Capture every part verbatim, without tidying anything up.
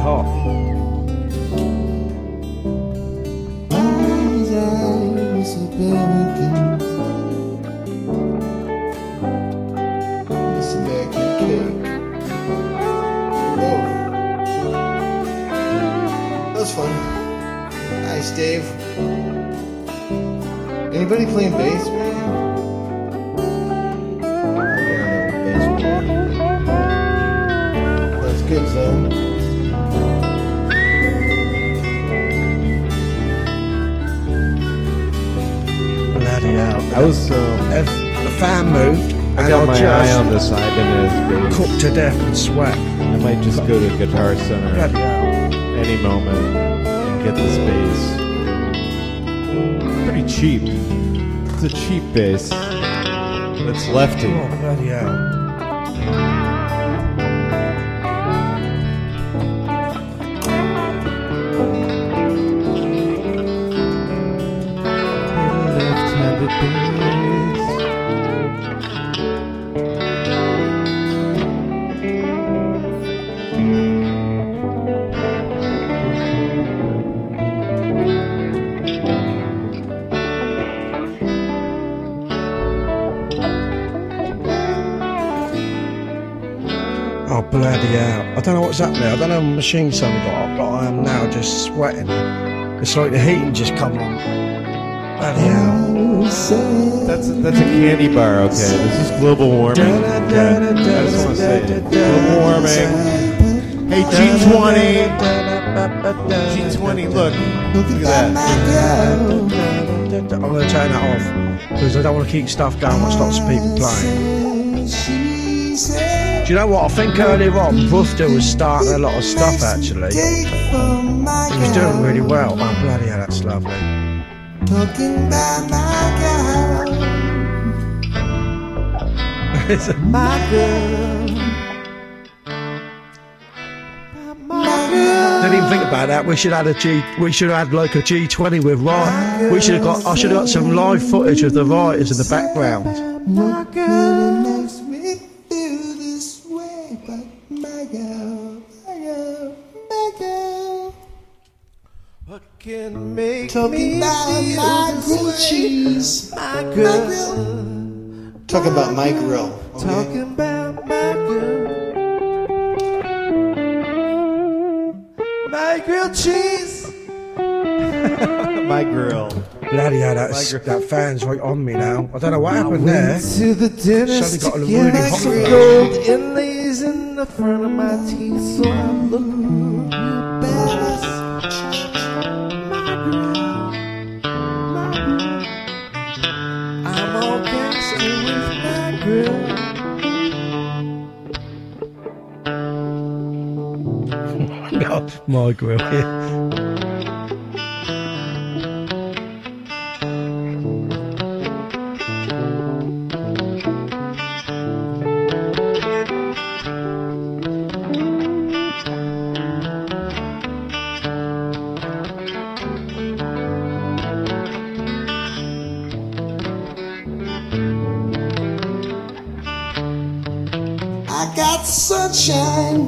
hot. Nice, Dave. Anybody playing bass, man? That's good, Zane. Bloody hell. I was um, If the fan moved, I and got I my just eye on the Ibanez bass. cooked to death and sweat. I might just go to Guitar Center Bloody hell. any moment and get this bass. Pretty cheap. It's a cheap bass. It's lefty. Oh, bloody hell. Left-handed bass. Oh, bloody hell. I don't know what's happening. I don't know if the machine's suddenly got up, but I am now just sweating. It's like the heating just come on. Bloody hell. That's a, that's a candy bar, okay? This is global warming. Okay? I just want to say it. Global warming. Hey, G twenty. G twenty, look. Look at that. I'm going to turn that off because I don't want to keep stuff going what stops people playing. Do you know what? I think earlier on, Rufter was starting a lot of stuff actually. He was doing really well. Oh, bloody hell, that's lovely. Talking about my girl. It's a My girl. My girl. Didn't even think about that. We should have had a G. We should have had like a G twenty with right. We should have got. I should have got some live footage of the writers in the background. My girl makes me feel this way, but my girl, my girl, my girl. What can make Talking about my grilled cheese, my my grill. Talk about my grill. Okay. Talking about my girl. My grilled cheese. My grill. Bloody hell, that's, that fan's right on me now. I don't know what happened there. To the dentist Suddenly got a to really get hot some grill. gold inlays in the front of my teeth, so I look best. My grill, my grill. I'm all gangster with my grill. No, my grill. Yeah. I got sunshine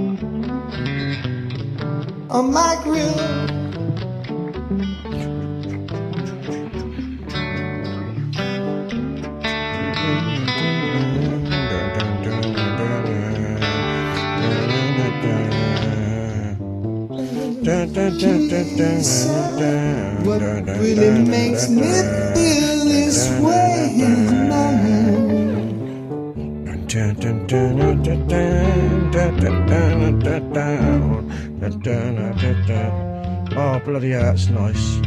on my grill. What really makes me feel this way now? Oh, bloody hell, that's nice.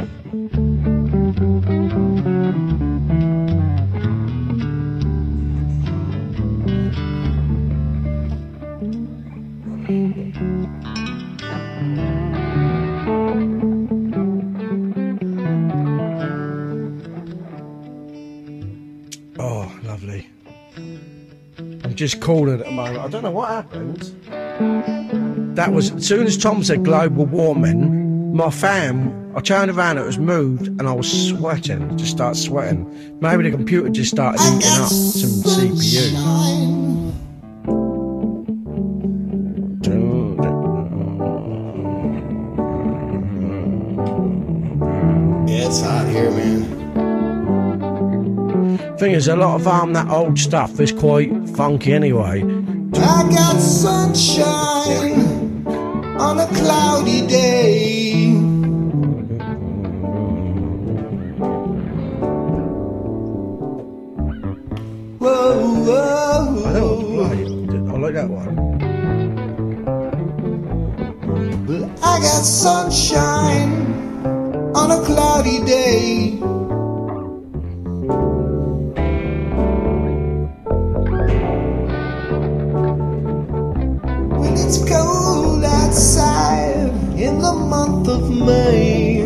Oh, lovely. I'm just calling at the moment. I don't know what happened. That was, as soon as Tom said global warming, my fan, I turned around, it was moved, and I was sweating, just started sweating. Maybe the computer just started I eating got up some C P U. sunshine hear, man. Thing is, a lot of um, that old stuff is quite funky anyway. I got sunshine on a cloudy day. Whoa, whoa, I know what to play. I like that one. Well, I got sunshine on a cloudy day. When it's cold outside in the month of May.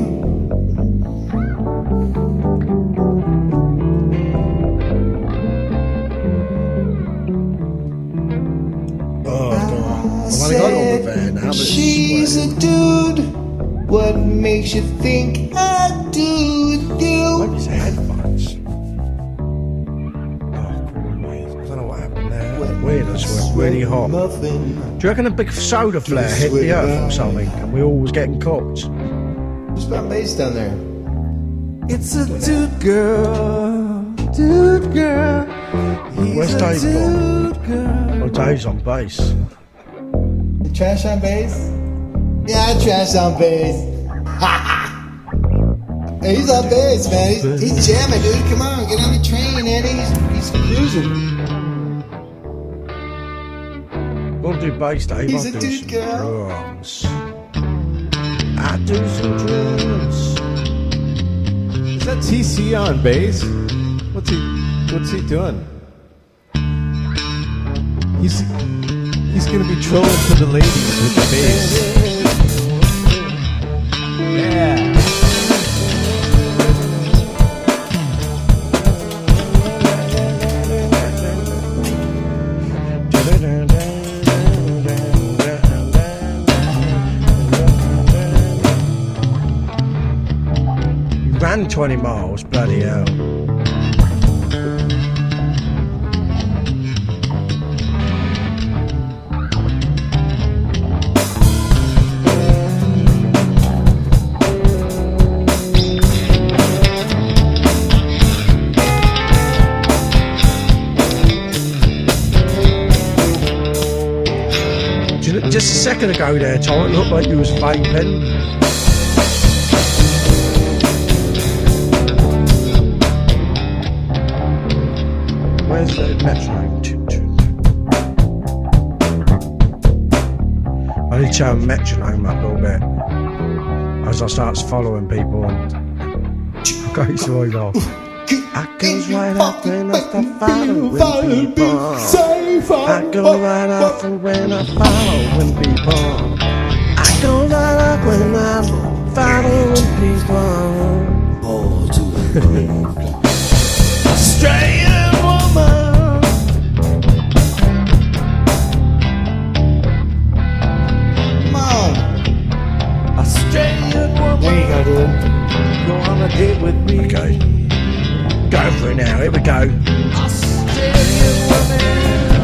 Oh, God. I've only got all the there now, but it's She's sweating. a dude. What makes you think I do with you? Maybe it's the headphones. Oh, weird. I don't know what happened there. Weird, I swear. Really hot. Do Muffin. you reckon a big soda flare hit the earth or something and we all was getting cooked? Who's playing bass down there? It's a dude girl, dude girl. He's Where's a Dave dude girl. Oh, Dave's on bass. You trash on bass? Yeah, I trash on bass. Hey, he's on bass, man. He's, he's jamming, dude. Come on, get on the train, Eddie. He's, he's cruising. We'll do bass, Dave. He's I'll a do dude some girl. drums. I do some drums. Is that T C on bass? What's he? What's he doing? He's he's gonna be trolling for the ladies with the bass. Yeah. You ran twenty miles, bloody hell. Do you know- Just a second ago there, Tom, it looked like you was vaping. Where's the metronome? Toot, toot. I need to turn the metronome up a little bit as I start following people and goes right off. I goes right up when I start following people. I go right up when I following people. I go right up when I'm following people. Oh, to the grave. Australian woman. Come on. Australian woman. There you go, dude. Go on a date with me. Okay. Go for it now. Here we go. Australian woman.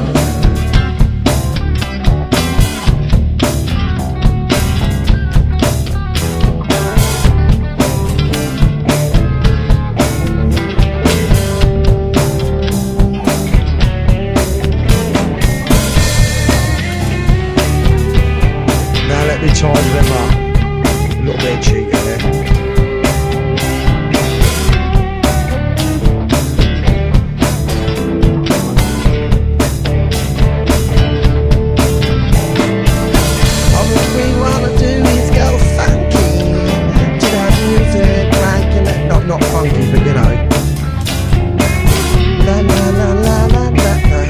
Now let me tidy them up. A little bit of cheating there. All we wanna do is go funky to that music, cranking it. Not not funky, but you know. La la la la la la la.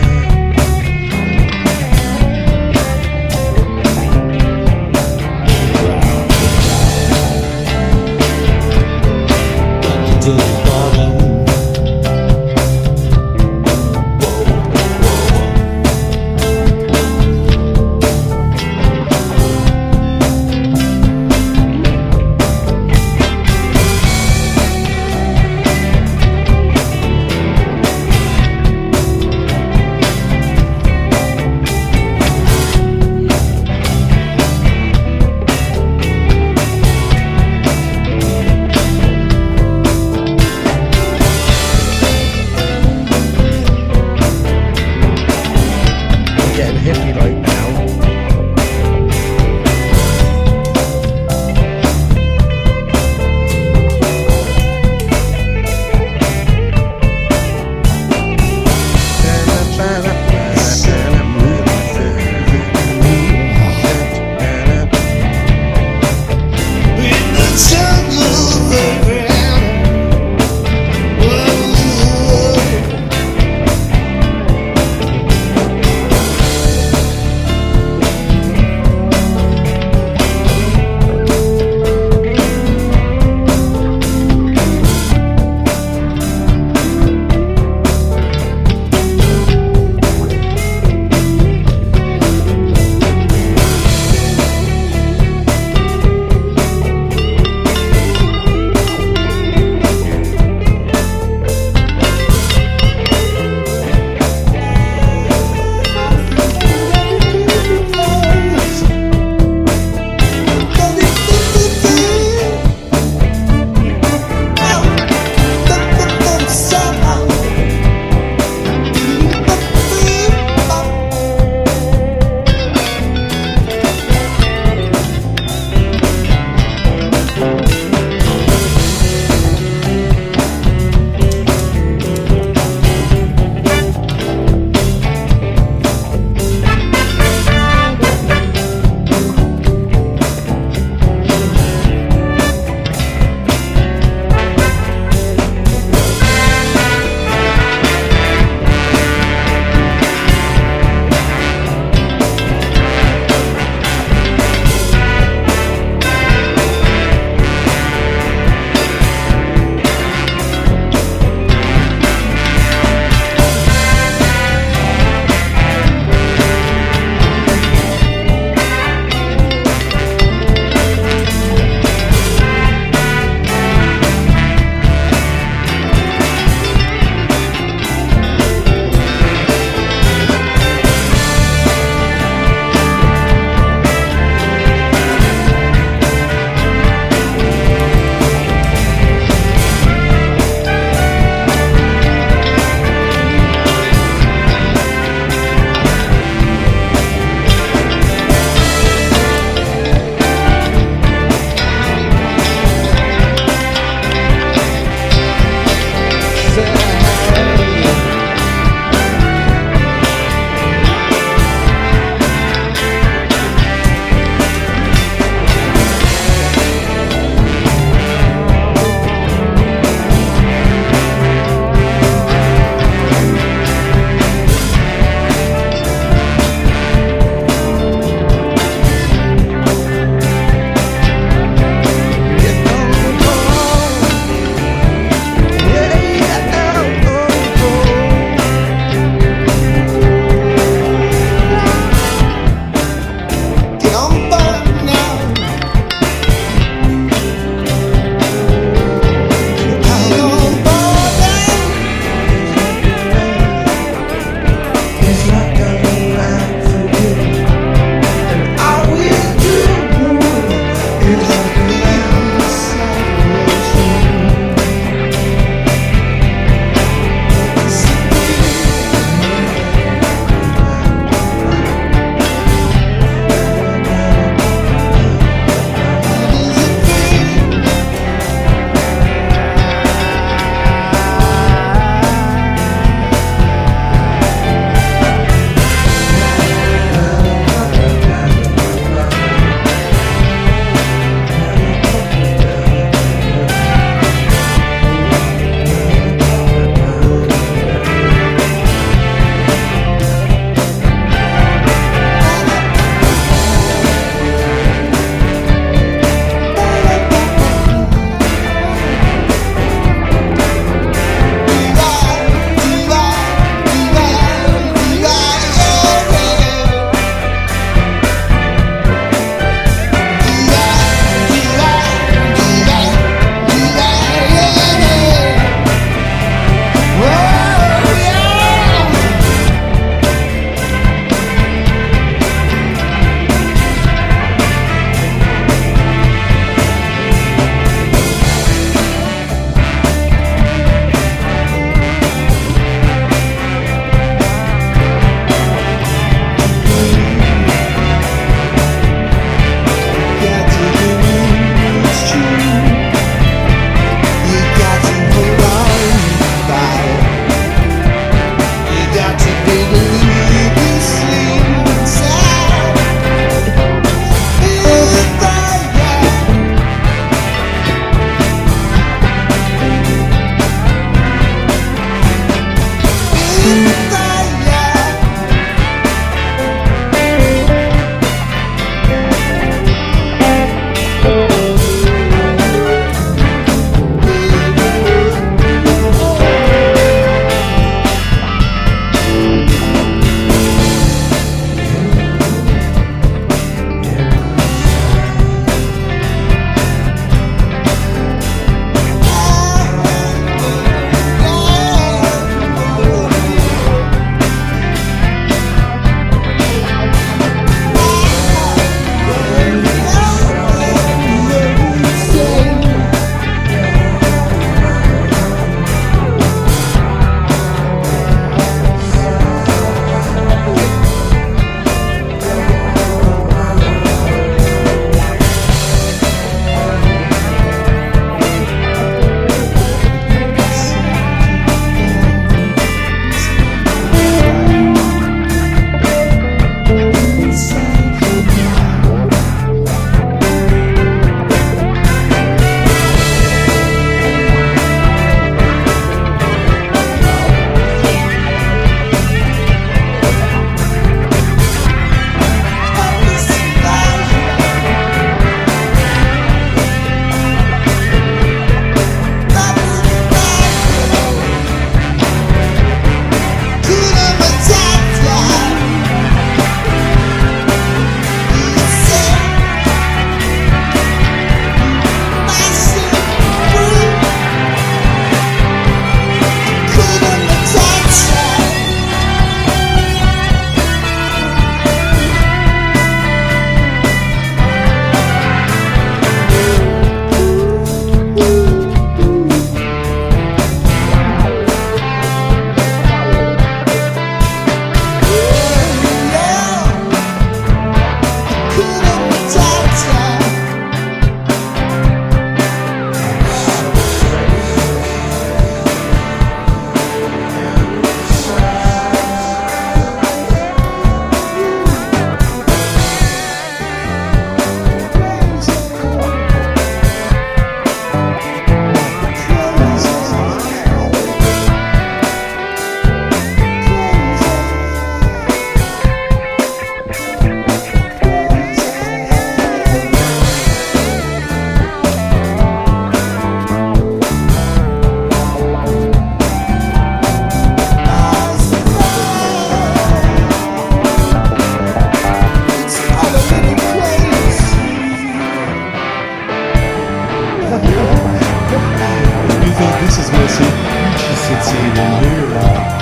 think this is missing? She said, see it in here.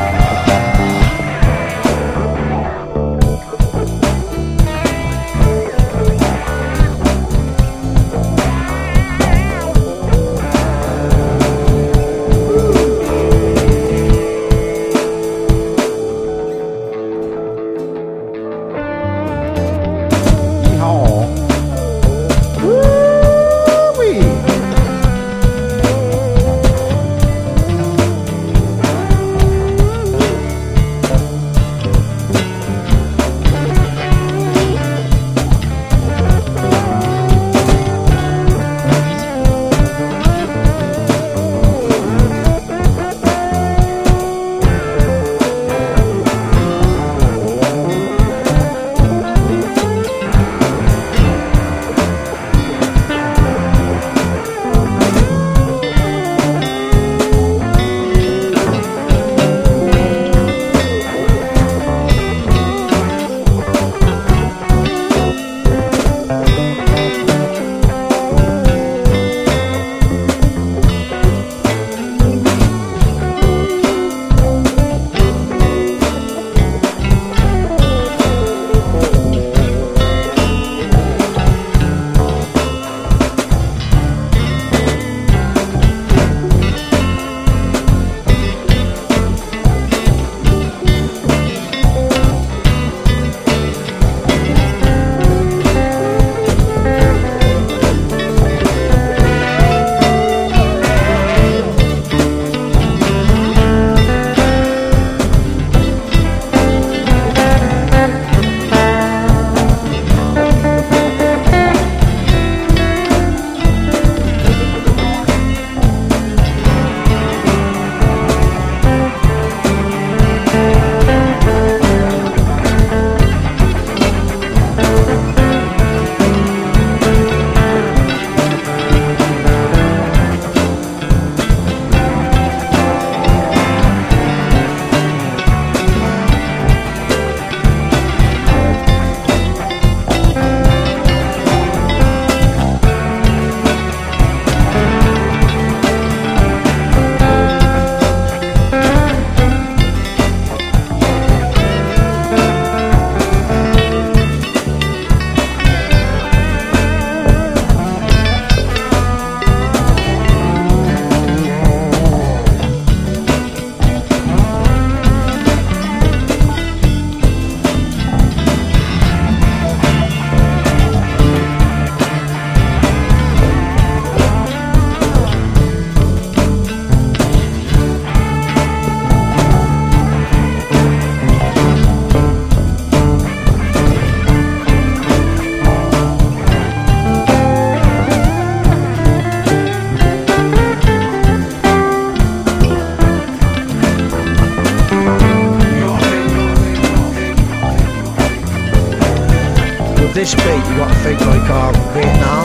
This beat, you got to think like uh, Vietnam.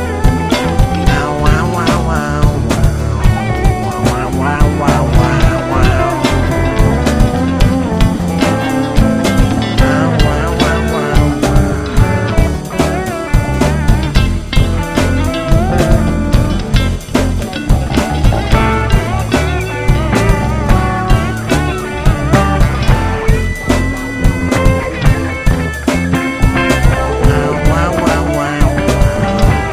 Wow, wow, wow, wow, wow, wow, wow, wow, wow, wow. Wow, wow, wow, wow, wow, wow, wow, wow.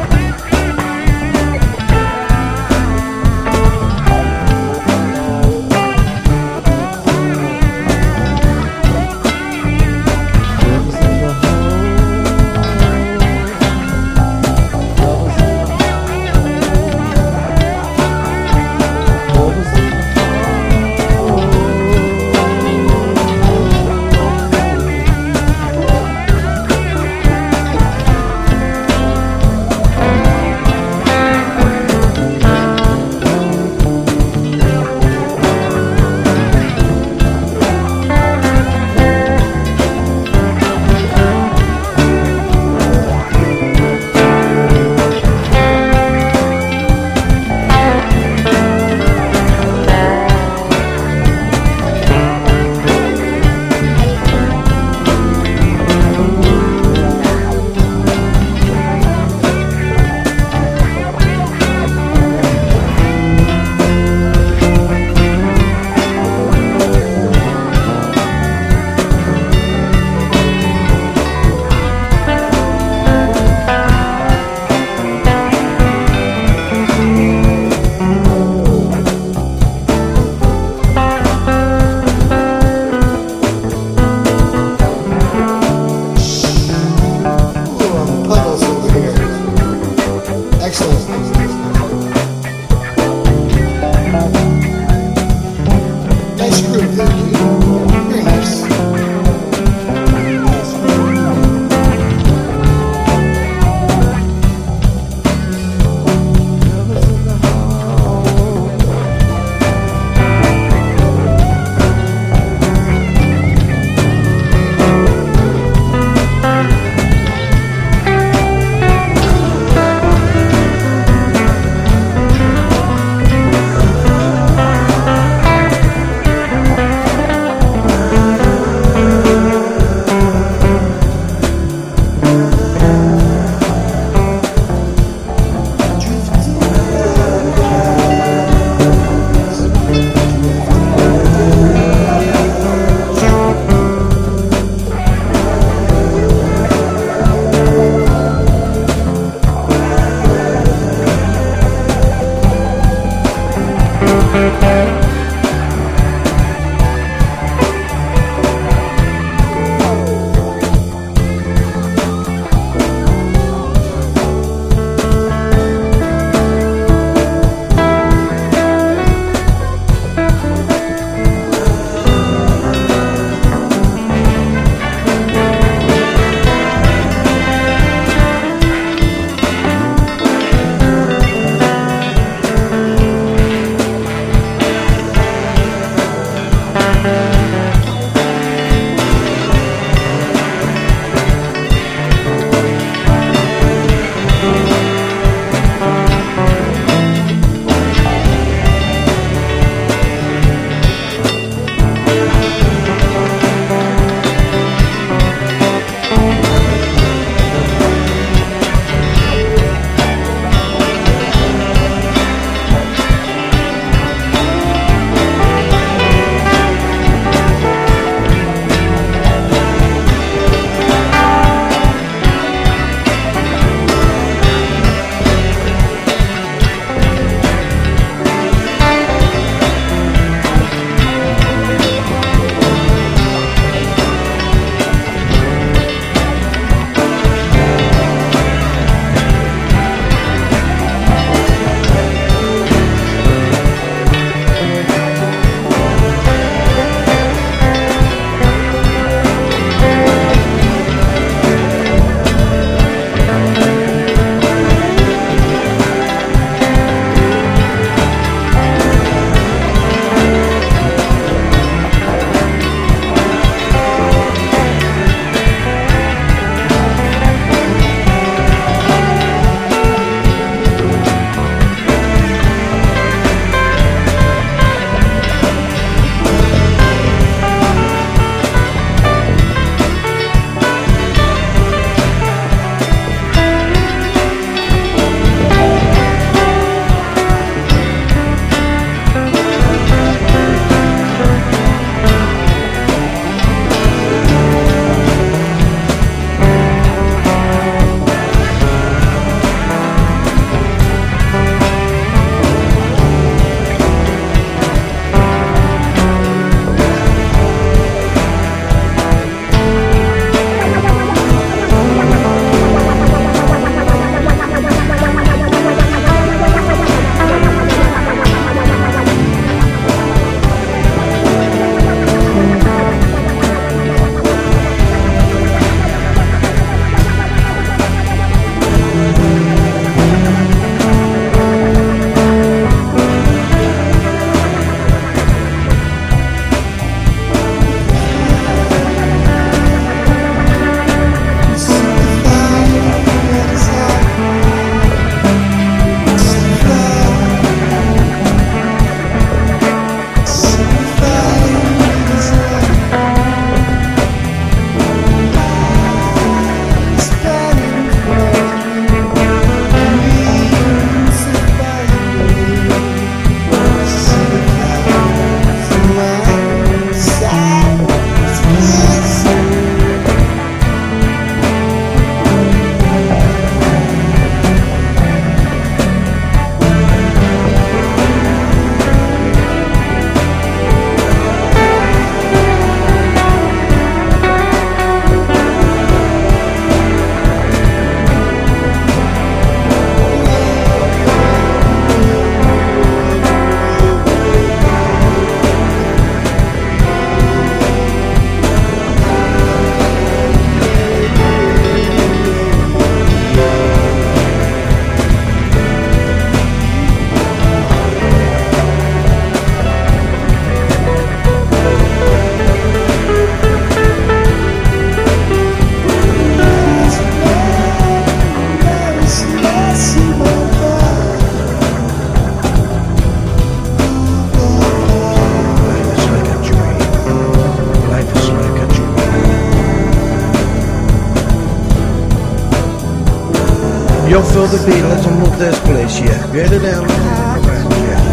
You'll feel the beat, let's move this place, yeah. Get it down, yeah.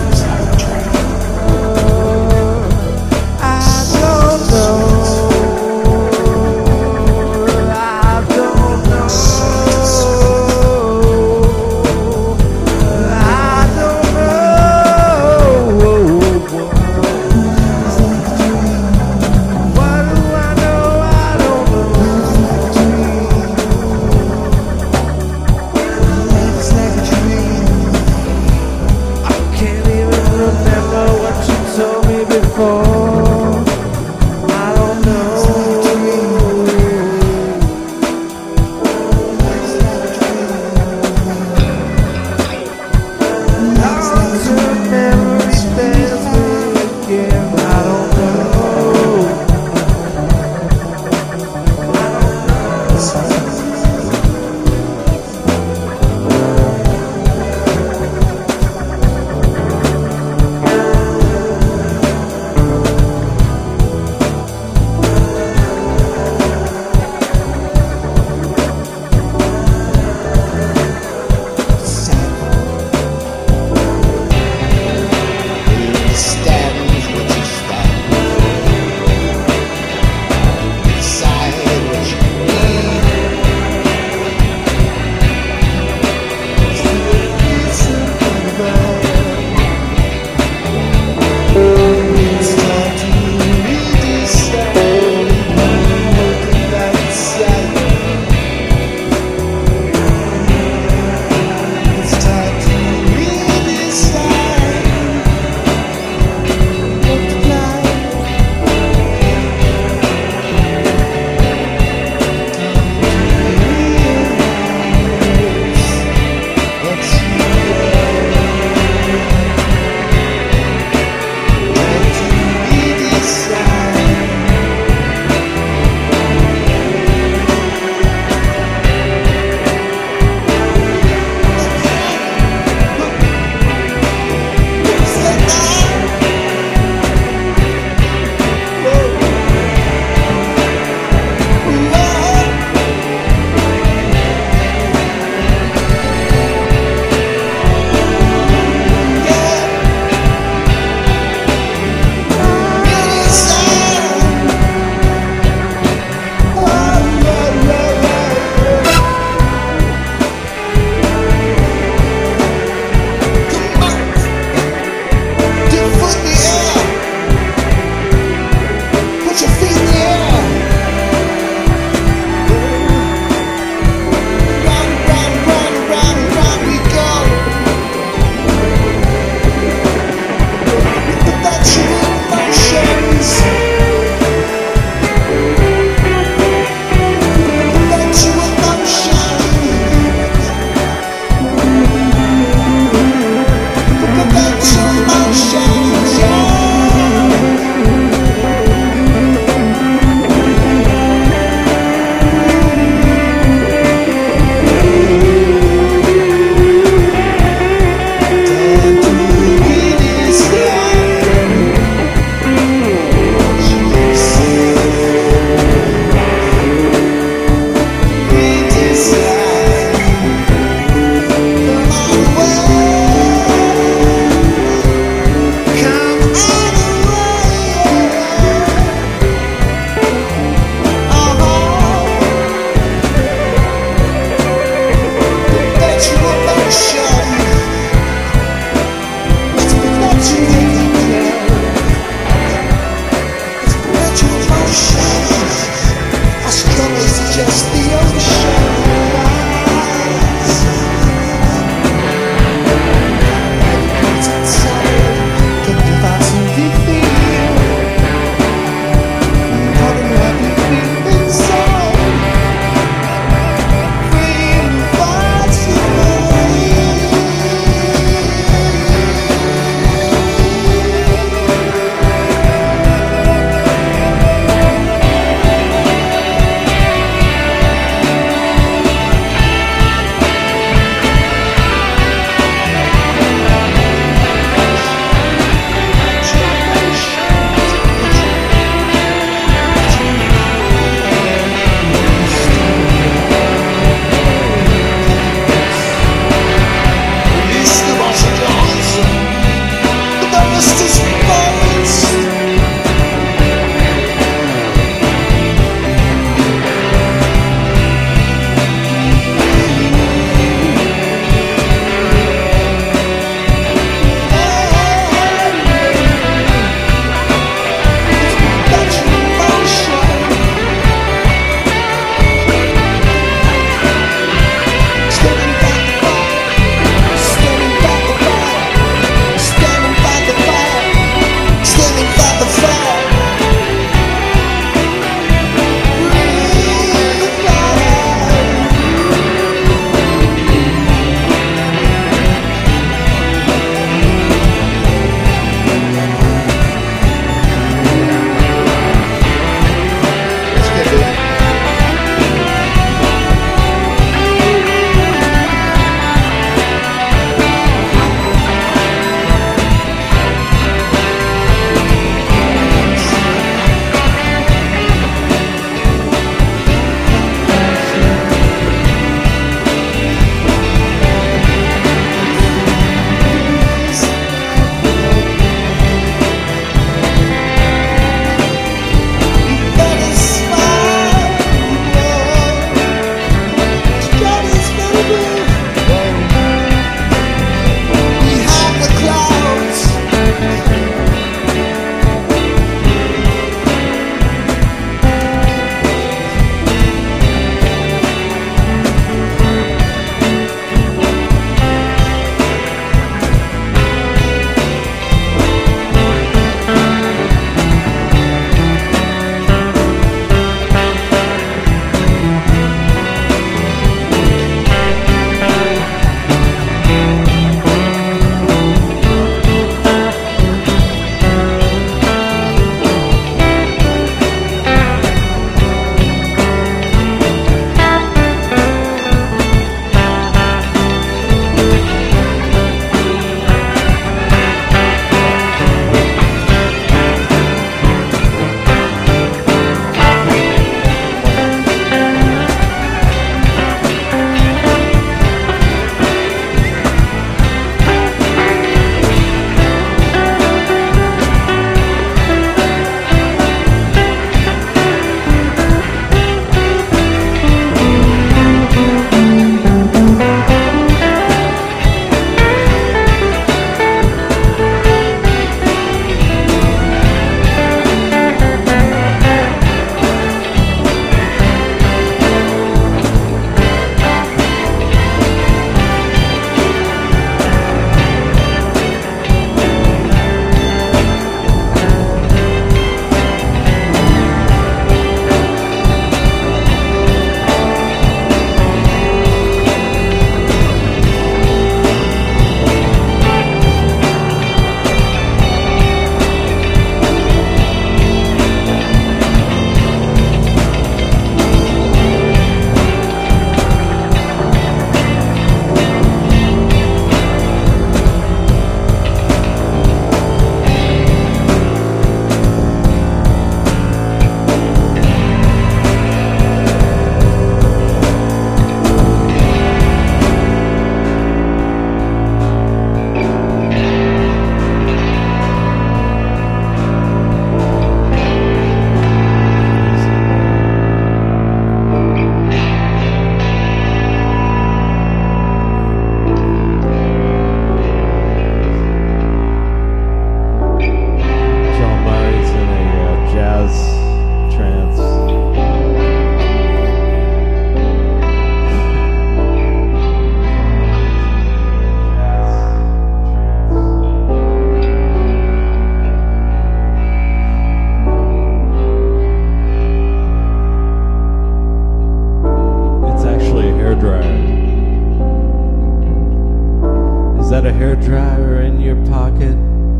Is that a hairdryer in your pocket?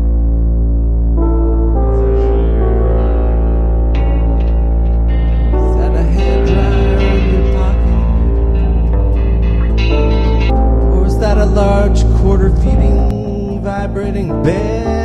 Is that a hairdryer in your pocket? Or is that a large quarter-feeding, vibrating bed?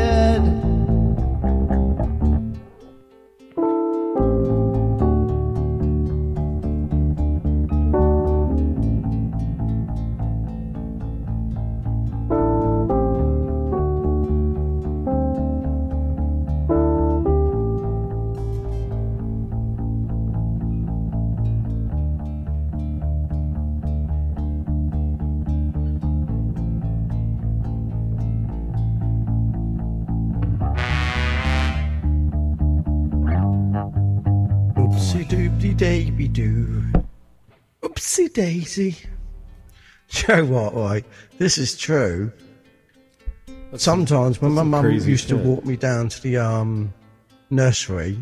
Oopsie doopty davy doo. Oopsie daisy. You know what, right? This is true. Sometimes when my some mum crazy used to shit. walk me down to the um, nursery,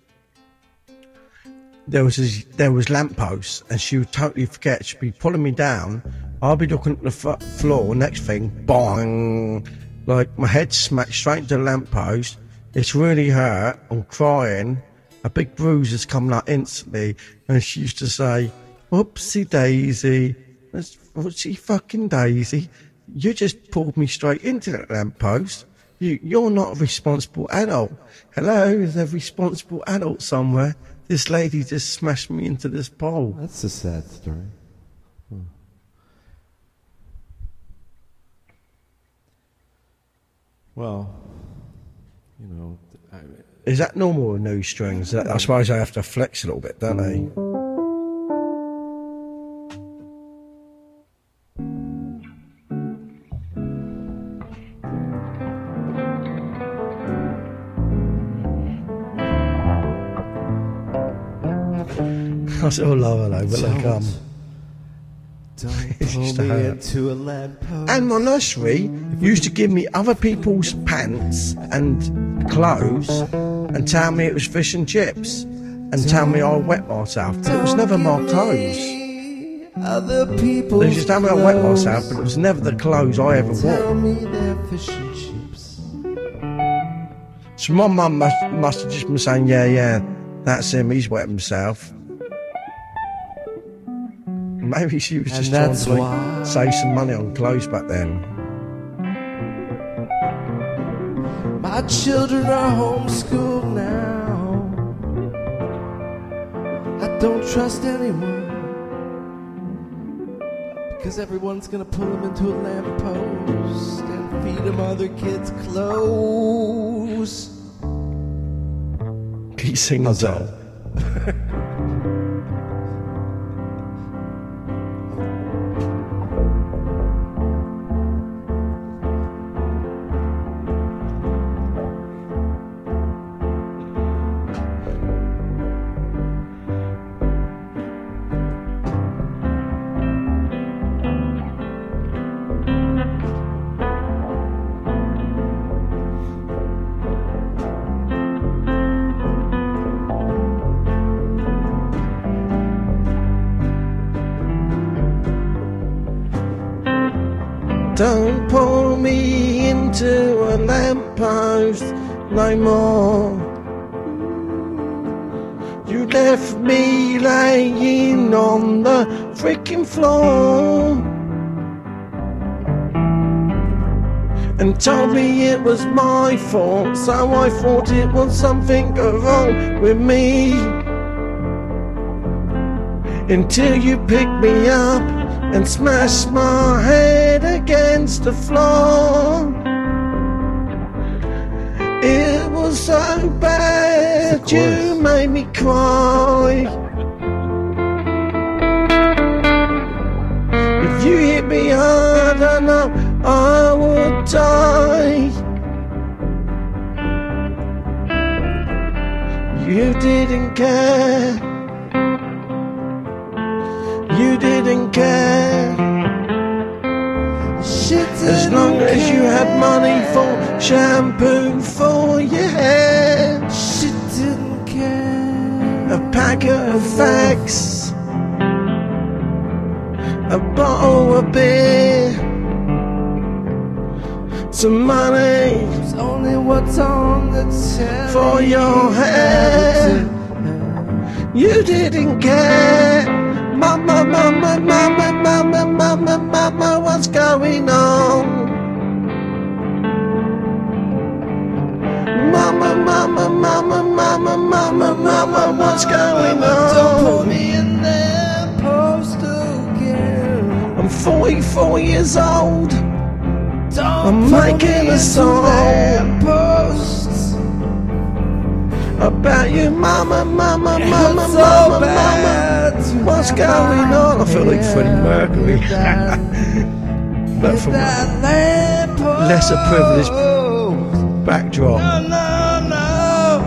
there was this, there was lampposts, and she would totally forget. She'd be pulling me down. I'll be looking at the f- floor. Next thing, bang! Like my head smacked straight into the lamppost. It's really hurt. I'm crying. A big bruise has come out instantly, and she used to say, "Whoopsie daisy, that's whoopsie fucking daisy. You just pulled me straight into that lamppost. You, you're not a responsible adult. Hello, is there a responsible adult somewhere? This lady just smashed me into this pole." That's a sad story. Hmm. Well, you know, I, Is that normal with new strings? That- I suppose I have to flex a little bit, don't I? I still love it though, but like, um, don't It's pull just a me hurt. into a lamppost. and my nursery used to give me other people's pants and clothes and tell me it was fish and chips and tell me I wet myself. But it was never my clothes. Other people. They just tell me I wet myself, but it was never the clothes I ever Tell wore. me they're fish and chips. So my mum must, must have just been saying, yeah, yeah, that's him, he's wet himself. Maybe she was And just trying that's to like, why- save some money on clothes back then. My children are homeschooled now. I don't trust anyone, because everyone's gonna pull them into a lamppost and feed them other kids' clothes. Can you sing How's that? Don't pull me into a lamppost no more. You left me laying on the freaking floor and told me it was my fault, so I thought it was something wrong with me. Until you picked me up and smashed my head against the floor. It was so bad, It's a chorus. you made me cry. If you hit me hard enough, I would die. You didn't care. You didn't care. As long as you had money for shampoo for your hair, She didn't care. a packet of fags, a bottle of beer, some money It's only what's on the telly. for your hair. You didn't care. Mama, mama, mama, mama, mama, mama, what's going on? Mama, mama, mama, mama, mama, mama, what's going Don't put on? me in there, post again. I'm forty-four years old. Don't I'm put making me a song. into their posts. About you, mama, mama, It's mama, so mama, bad mama. to What's have going my on? I feel like Freddie hair Mercury. with that- But with from that lamppost. lesser privileged backdrop. No, no, no.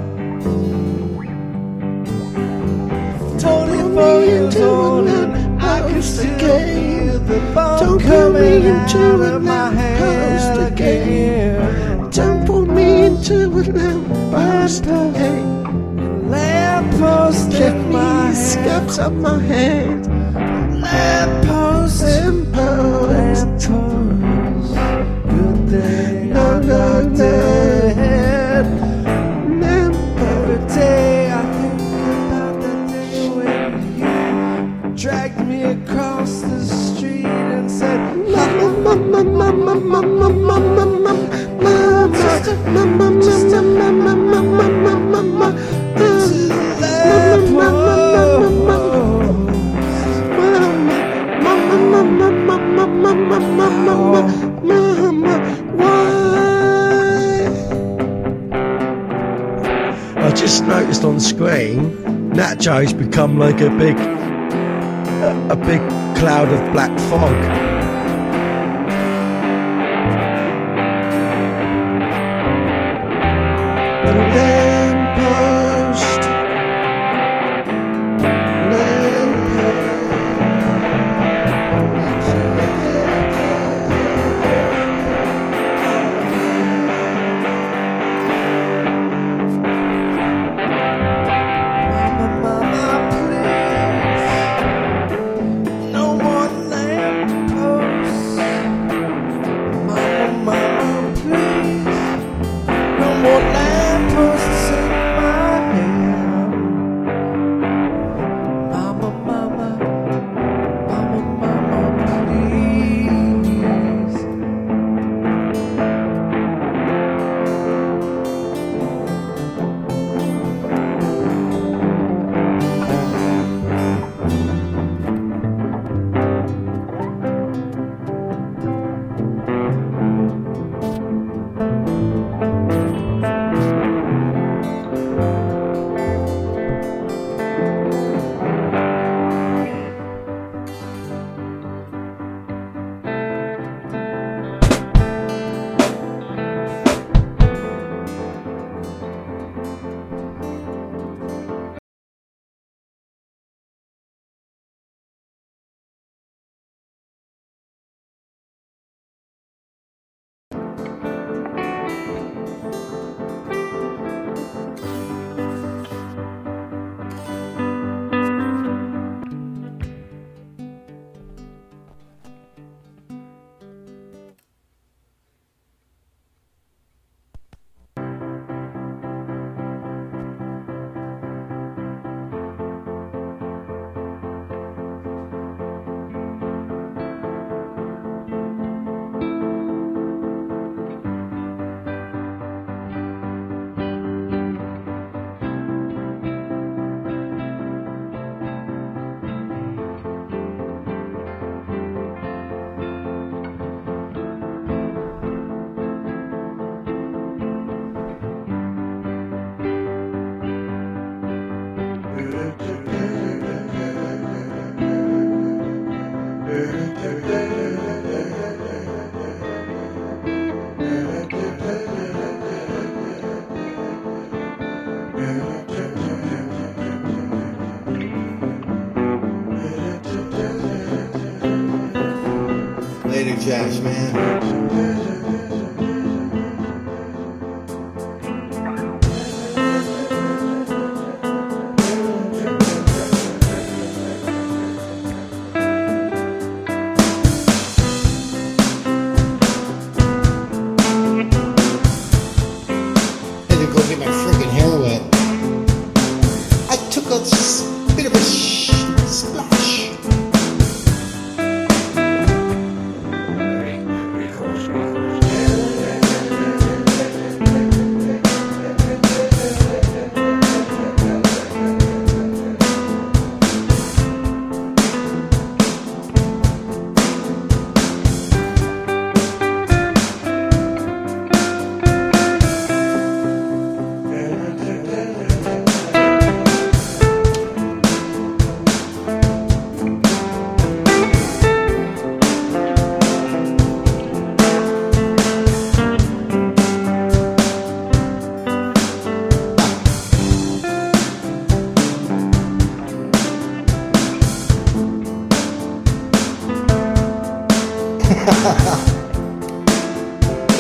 twenty-four years old and I can still feel the bone Don't put coming me into out a of my lamppost head again. again. Don't put me into a lamppost again. Lamppost Let in my me head. scabs on my head. Lamppost. Lamppost. Lamppost. Good thing No, I'm no, not no. dead. Lamppost. Every day I think about the day when you dragged me across the street and said, Mama, mama, mama, mama, mama, mama, mama, Just a- mama, just a- mama, mama, mama, mama, to the I just noticed on screen, Nacho's become like a big, a, a big cloud of black fog. A lamppost. Mama, mama, please. No more lampposts. Mama, mama, please. No more lampposts in my hair. Mama, mama, mama, mama, please. Later, Josh, man.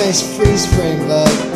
nice freeze frame, bud.